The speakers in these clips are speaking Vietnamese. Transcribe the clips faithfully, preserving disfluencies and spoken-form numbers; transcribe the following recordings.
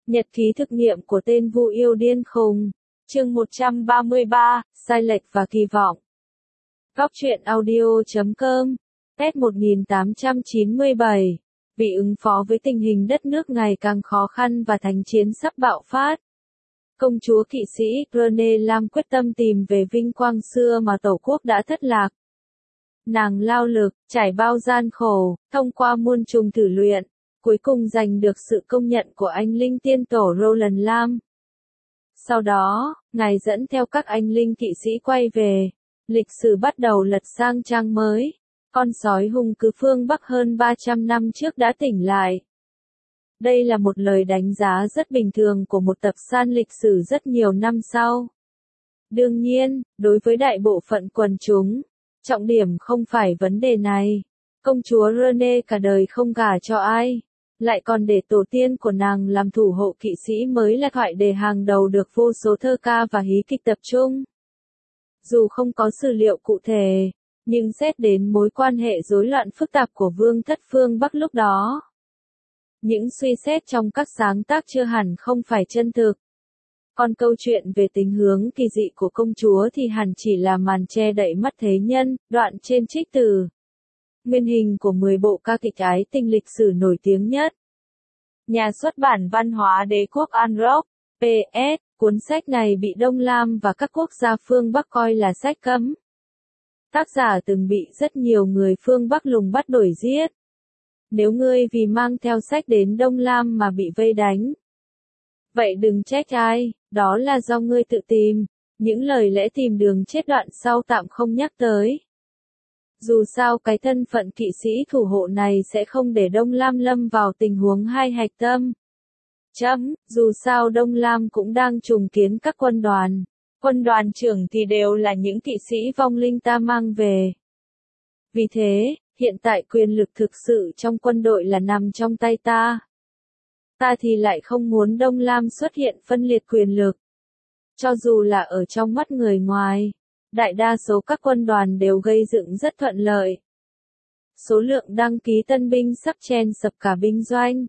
Nhật ký thực nghiệm của tên Vu yêu điên khùng. Chương một trăm ba mươi ba, sai lệch và kỳ vọng. Góc truyện audio chấm com. Tết một nghìn tám trăm chín mươi bảy. Vì ứng phó với tình hình đất nước ngày càng khó khăn và thánh chiến sắp bạo phát, công chúa kỵ sĩ Rene Lam quyết tâm tìm về vinh quang xưa mà tổ quốc đã thất lạc. Nàng lao lực, trải bao gian khổ, thông qua muôn trùng thử luyện, cuối cùng giành được sự công nhận của anh linh tiên tổ Roland Lam. Sau đó, ngài dẫn theo các anh linh kỵ sĩ quay về. Lịch sử bắt đầu lật sang trang mới. Con sói hung cứ phương Bắc hơn ba trăm năm trước đã tỉnh lại. Đây là một lời đánh giá rất bình thường của một tập san lịch sử rất nhiều năm sau. Đương nhiên, đối với đại bộ phận quần chúng, trọng điểm không phải vấn đề này. Công chúa Rene cả đời không gả cho ai, lại còn để tổ tiên của nàng làm thủ hộ kỵ sĩ mới là thoại đề hàng đầu được vô số thơ ca và hí kịch tập trung. Dù không có sử liệu cụ thể, nhưng xét đến mối quan hệ rối loạn phức tạp của vương thất phương Bắc lúc đó, những suy xét trong các sáng tác chưa hẳn không phải chân thực. Còn câu chuyện về tình hướng kỳ dị của công chúa thì hẳn chỉ là màn che đậy mắt thế nhân, đoạn trên trích từ nguyên hình của mười bộ ca kịch ái tình lịch sử nổi tiếng nhất. Nhà xuất bản Văn hóa Đế quốc An-Rock, pê ét, cuốn sách này bị Đông Lam và các quốc gia phương Bắc coi là sách cấm. Tác giả từng bị rất nhiều người phương Bắc lùng bắt đuổi giết. Nếu ngươi vì mang theo sách đến Đông Lam mà bị vây đánh, vậy đừng trách ai, đó là do ngươi tự tìm. Những lời lẽ tìm đường chết đoạn sau tạm không nhắc tới. Dù sao cái thân phận kỵ sĩ thủ hộ này sẽ không để Đông Lam lâm vào tình huống hai hạch tâm. Chấm, dù sao Đông Lam cũng đang trùng kiến các quân đoàn. Quân đoàn trưởng thì đều là những kỵ sĩ vong linh ta mang về. Vì thế, hiện tại quyền lực thực sự trong quân đội là nằm trong tay ta. Ta thì lại không muốn Đông Lam xuất hiện phân liệt quyền lực. Cho dù là ở trong mắt người ngoài, đại đa số các quân đoàn đều gây dựng rất thuận lợi. Số lượng đăng ký tân binh sắp chen sập cả binh doanh.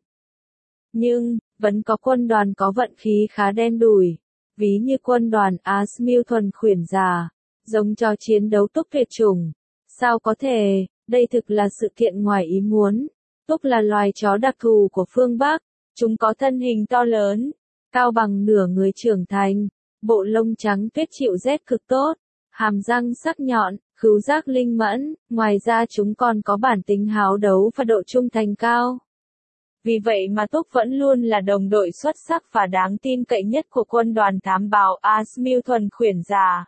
Nhưng, vẫn có quân đoàn có vận khí khá đen đủi, ví như quân đoàn Asmil thuần khuyển già, giống cho chiến đấu túc tuyệt chủng. Sao có thể, đây thực là sự kiện ngoài ý muốn. Túc là loài chó đặc thù của phương Bắc, chúng có thân hình to lớn, cao bằng nửa người trưởng thành, bộ lông trắng tuyết chịu rét cực tốt, hàm răng sắc nhọn, khứu giác linh mẫn, ngoài ra chúng còn có bản tính háo đấu và độ trung thành cao. Vì vậy mà Túc vẫn luôn là đồng đội xuất sắc và đáng tin cậy nhất của quân đoàn thám báo Asmil thuần khuyển già.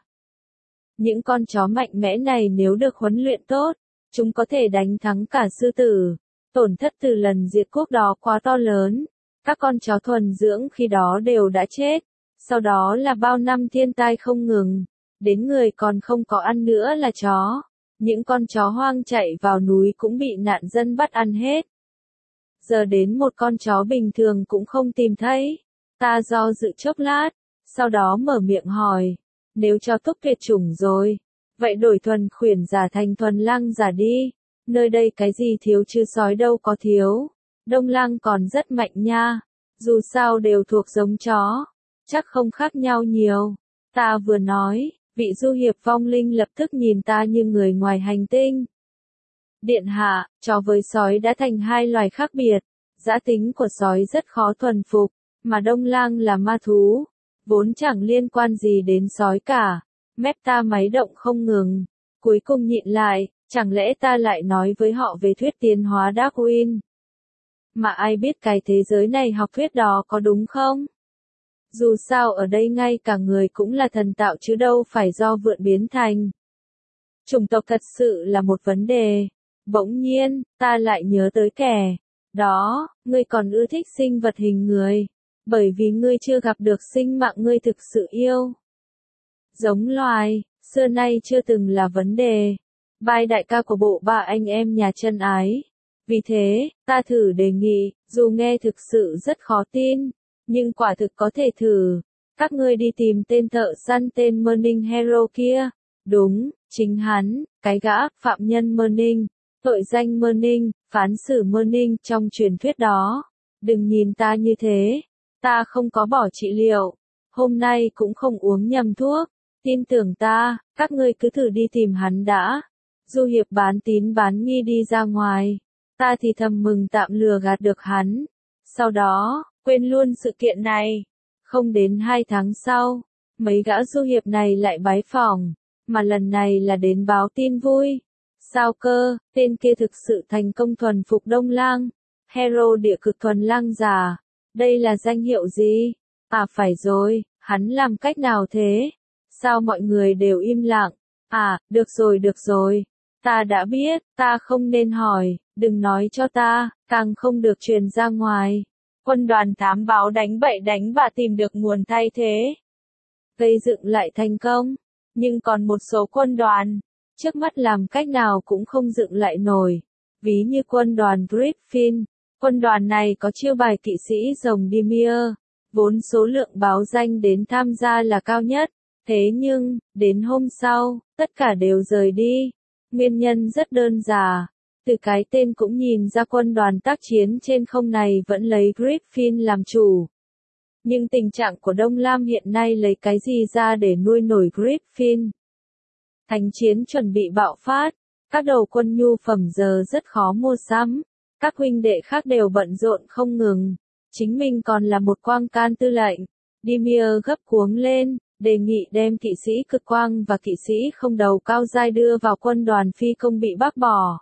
Những con chó mạnh mẽ này nếu được huấn luyện tốt, chúng có thể đánh thắng cả sư tử. Tổn thất từ lần diệt quốc đó quá to lớn. Các con chó thuần dưỡng khi đó đều đã chết. Sau đó là bao năm thiên tai không ngừng. Đến người còn không có ăn nữa là chó. Những con chó hoang chạy vào núi cũng bị nạn dân bắt ăn hết. Giờ đến một con chó bình thường cũng không tìm thấy. Ta do dự chốc lát, sau đó mở miệng hỏi. Nếu cho Túc tuyệt chủng rồi, vậy đổi thuần khuyển giả thành thuần lang giả đi. Nơi đây cái gì thiếu chứ sói đâu có thiếu. Đông lang còn rất mạnh nha. Dù sao đều thuộc giống chó, chắc không khác nhau nhiều. Ta vừa nói, vị du hiệp vong linh lập tức nhìn ta như người ngoài hành tinh. Điện hạ, chó với sói đã thành hai loài khác biệt. Dã tính của sói rất khó thuần phục, mà đông lang là ma thú, vốn chẳng liên quan gì đến sói cả. Mép ta máy động không ngừng, cuối cùng nhịn lại, chẳng lẽ ta lại nói với họ về thuyết tiến hóa Darwin? Mà ai biết cái thế giới này học thuyết đó có đúng không? Dù sao ở đây ngay cả người cũng là thần tạo chứ đâu phải do vượn biến thành. Chủng tộc thật sự là một vấn đề. Bỗng nhiên, ta lại nhớ tới kẻ đó, ngươi còn ưa thích sinh vật hình người, bởi vì ngươi chưa gặp được sinh mạng ngươi thực sự yêu. Giống loài, xưa nay chưa từng là vấn đề. Bài đại ca của bộ ba anh em nhà chân ái. Vì thế, ta thử đề nghị, dù nghe thực sự rất khó tin, nhưng quả thực có thể thử. Các ngươi đi tìm tên thợ săn tên Merning Hero kia. Đúng, chính hắn, cái gã, phạm nhân Merning. Tội danh Merning, phán xử Merning trong truyền thuyết đó. Đừng nhìn ta như thế. Ta không có bỏ trị liệu. Hôm nay cũng không uống nhầm thuốc. Tin tưởng ta, các ngươi cứ thử đi tìm hắn đã. Du Hiệp bán tín bán nghi đi ra ngoài. Ta thì thầm mừng tạm lừa gạt được hắn. Sau đó, quên luôn sự kiện này. Không đến hai tháng sau, mấy gã du hiệp này lại bái phỏng, mà lần này là đến báo tin vui. Sao cơ, tên kia thực sự thành công thuần phục Đông Lang. Hero địa cực thuần lang già. Đây là danh hiệu gì? À phải rồi, hắn làm cách nào thế? Sao mọi người đều im lặng? À, được rồi được rồi. Ta đã biết, ta không nên hỏi, đừng nói cho ta, càng không được truyền ra ngoài. Quân đoàn thám báo đánh bậy đánh bạ tìm được nguồn thay thế. Gây dựng lại thành công. Nhưng còn một số quân đoàn, trước mắt làm cách nào cũng không dựng lại nổi. Ví như quân đoàn Griffin. Quân đoàn này có chiêu bài kỵ sĩ rồng Dimir. Vốn số lượng báo danh đến tham gia là cao nhất. Thế nhưng, đến hôm sau, tất cả đều rời đi. Nguyên nhân rất đơn giản. Từ cái tên cũng nhìn ra quân đoàn tác chiến trên không này vẫn lấy Griffin làm chủ. Nhưng tình trạng của Đông Lam hiện nay lấy cái gì ra để nuôi nổi Griffin? Thành chiến chuẩn bị bạo phát. Các đầu quân nhu phẩm giờ rất khó mua sắm. Các huynh đệ khác đều bận rộn không ngừng. Chính mình còn là một quang can tư lệnh. Dimir gấp cuống lên, đề nghị đem kỵ sĩ cực quang và kỵ sĩ không đầu cao dai đưa vào quân đoàn phi công bị bác bỏ.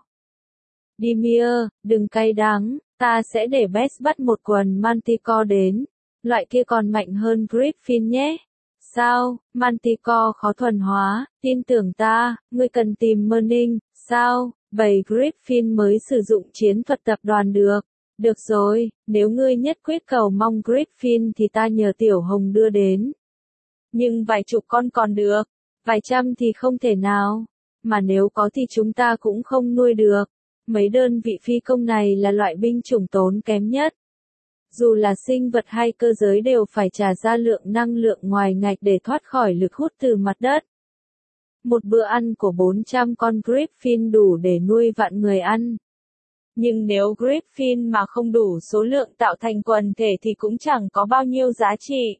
Dimir, đừng cay đắng, ta sẽ để Bess bắt một quần Manticore đến. Loại kia còn mạnh hơn Griffin nhé. Sao, Manticore khó thuần hóa, tin tưởng ta, ngươi cần tìm Merning, sao, bầy Griffin mới sử dụng chiến thuật tập đoàn được. Được rồi, nếu ngươi nhất quyết cầu mong Griffin thì ta nhờ Tiểu Hồng đưa đến. Nhưng vài chục con còn được, vài trăm thì không thể nào. Mà nếu có thì chúng ta cũng không nuôi được. Mấy đơn vị phi công này là loại binh chủng tốn kém nhất. Dù là sinh vật hay cơ giới đều phải trả ra lượng năng lượng ngoài ngạch để thoát khỏi lực hút từ mặt đất. Một bữa ăn của bốn trăm con Griffin đủ để nuôi vạn người ăn. Nhưng nếu Griffin mà không đủ số lượng tạo thành quần thể thì cũng chẳng có bao nhiêu giá trị.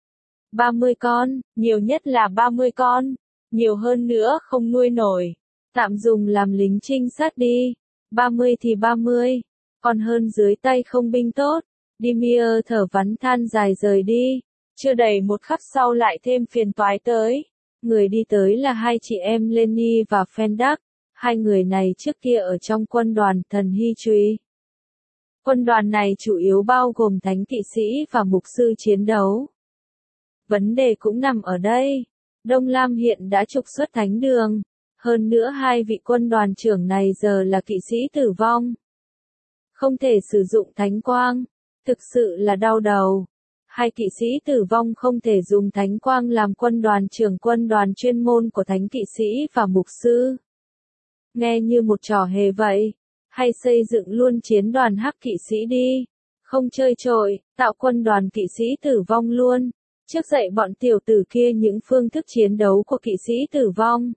ba mươi con, nhiều nhất là ba mươi con. Nhiều hơn nữa không nuôi nổi. Tạm dùng làm lính trinh sát đi. ba mươi thì ba mươi. Còn hơn dưới tay không binh tốt. Dimir thở vắn than dài rời đi. Chưa đầy một khắc sau lại thêm phiền toái tới. Người đi tới là hai chị em Lenny và Fendak. Hai người này trước kia ở trong quân đoàn thần hy truy. Quân đoàn này chủ yếu bao gồm thánh kỵ sĩ và mục sư chiến đấu. Vấn đề cũng nằm ở đây. Đông Lam hiện đã trục xuất thánh đường. Hơn nữa hai vị quân đoàn trưởng này giờ là kỵ sĩ tử vong. Không thể sử dụng thánh quang. Thực sự là đau đầu. Hai kỵ sĩ tử vong không thể dùng thánh quang làm quân đoàn trưởng quân đoàn chuyên môn của thánh kỵ sĩ và mục sư. Nghe như một trò hề vậy. Hay xây dựng luôn chiến đoàn hắc kỵ sĩ đi. Không chơi trội, tạo quân đoàn kỵ sĩ tử vong luôn. Trước dạy bọn tiểu tử kia những phương thức chiến đấu của kỵ sĩ tử vong.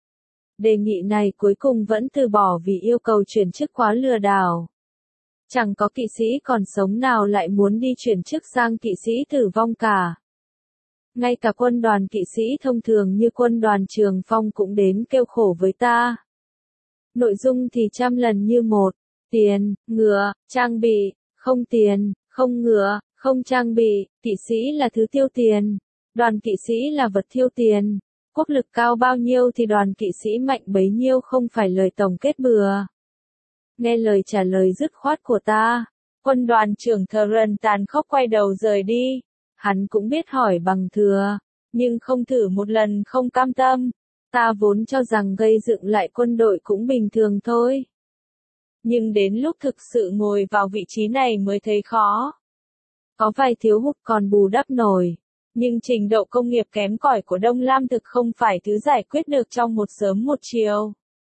Đề nghị này cuối cùng vẫn từ bỏ vì yêu cầu chuyển chức quá lừa đảo. Chẳng có kỵ sĩ còn sống nào lại muốn đi chuyển chức sang kỵ sĩ tử vong cả. Ngay cả quân đoàn kỵ sĩ thông thường như quân đoàn Trường Phong cũng đến kêu khổ với ta. Nội dung thì trăm lần như một. Tiền, ngựa, trang bị, không tiền, không ngựa, không trang bị, kỵ sĩ là thứ tiêu tiền. Đoàn kỵ sĩ là vật tiêu tiền. Quốc lực cao bao nhiêu thì đoàn kỵ sĩ mạnh bấy nhiêu không phải lời tổng kết bừa. Nghe lời trả lời dứt khoát của ta, quân đoàn trưởng Theren tàn khốc quay đầu rời đi. Hắn cũng biết hỏi bằng thừa, nhưng không thử một lần không cam tâm. Ta vốn cho rằng gây dựng lại quân đội cũng bình thường thôi. Nhưng đến lúc thực sự ngồi vào vị trí này mới thấy khó. Có vài thiếu hụt còn bù đắp nổi. Nhưng trình độ công nghiệp kém cỏi của Đông Lam thực không phải thứ giải quyết được trong một sớm một chiều.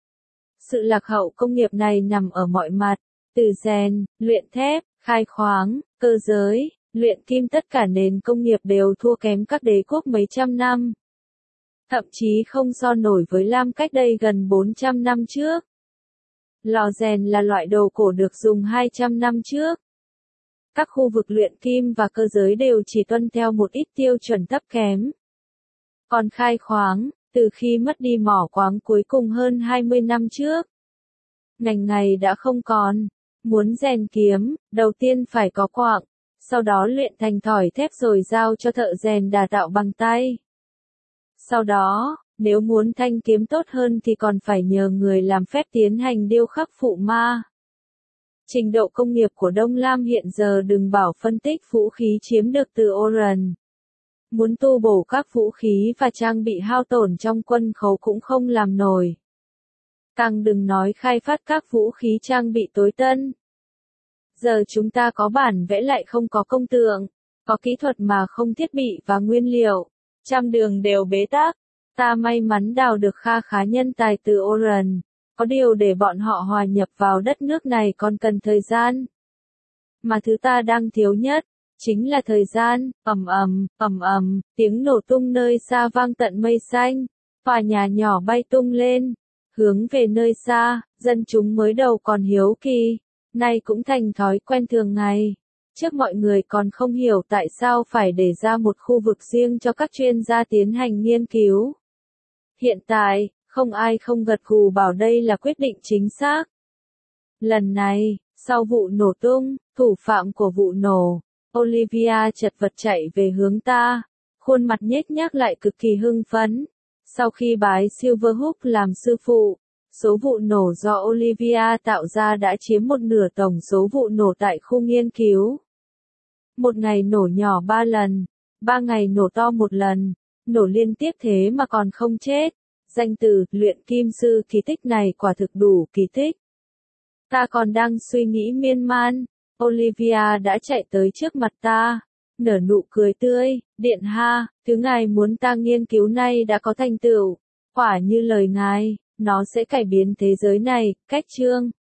Sự lạc hậu công nghiệp này nằm ở mọi mặt, từ rèn, luyện thép, khai khoáng, cơ giới, luyện kim tất cả nền công nghiệp đều thua kém các đế quốc mấy trăm năm. Thậm chí không so nổi với Lam cách đây gần bốn trăm năm trước. Lò rèn là loại đồ cổ được dùng hai trăm năm trước. Các khu vực luyện kim và cơ giới đều chỉ tuân theo một ít tiêu chuẩn thấp kém. Còn khai khoáng, từ khi mất đi mỏ khoáng cuối cùng hơn hai mươi năm trước, ngành này đã không còn. Muốn rèn kiếm, đầu tiên phải có quặng, sau đó luyện thành thỏi thép rồi giao cho thợ rèn đào tạo bằng tay. Sau đó, nếu muốn thanh kiếm tốt hơn thì còn phải nhờ người làm phép tiến hành điêu khắc phụ ma. Trình độ công nghiệp của Đông Lam hiện giờ đừng bảo phân tích vũ khí chiếm được từ Oran. Muốn tu bổ các vũ khí và trang bị hao tổn trong quân khấu cũng không làm nổi. Càng đừng nói khai phát các vũ khí trang bị tối tân. Giờ chúng ta có bản vẽ lại không có công tượng, có kỹ thuật mà không thiết bị và nguyên liệu, trăm đường đều bế tắc. Ta may mắn đào được kha khá nhân tài từ Oran, có điều để bọn họ hòa nhập vào đất nước này còn cần thời gian. Mà thứ ta đang thiếu nhất, chính là thời gian. Ầm ầm, ầm ầm, tiếng nổ tung nơi xa vang tận mây xanh, tòa nhà nhỏ bay tung lên, hướng về nơi xa, dân chúng mới đầu còn hiếu kỳ, nay cũng thành thói quen thường ngày. Trước mọi người còn không hiểu tại sao phải để ra một khu vực riêng cho các chuyên gia tiến hành nghiên cứu. Hiện tại, không ai không gật gù bảo đây là quyết định chính xác. Lần này, sau vụ nổ tung, thủ phạm của vụ nổ, Olivia chật vật chạy về hướng ta, khuôn mặt nhếch nhác lại cực kỳ hưng phấn. Sau khi bái Silverhook làm sư phụ, số vụ nổ do Olivia tạo ra đã chiếm một nửa tổng số vụ nổ tại khu nghiên cứu. Một ngày nổ nhỏ ba lần, ba ngày nổ to một lần, nổ liên tiếp thế mà còn không chết. Danh từ luyện kim sư kỳ tích này quả thực đủ kỳ tích. Ta còn đang suy nghĩ miên man, Olivia đã chạy tới trước mặt ta, nở nụ cười tươi. Điện ha, thứ ngài muốn ta nghiên cứu nay đã có thành tựu, quả như lời ngài, nó sẽ cải biến thế giới này. Cách chương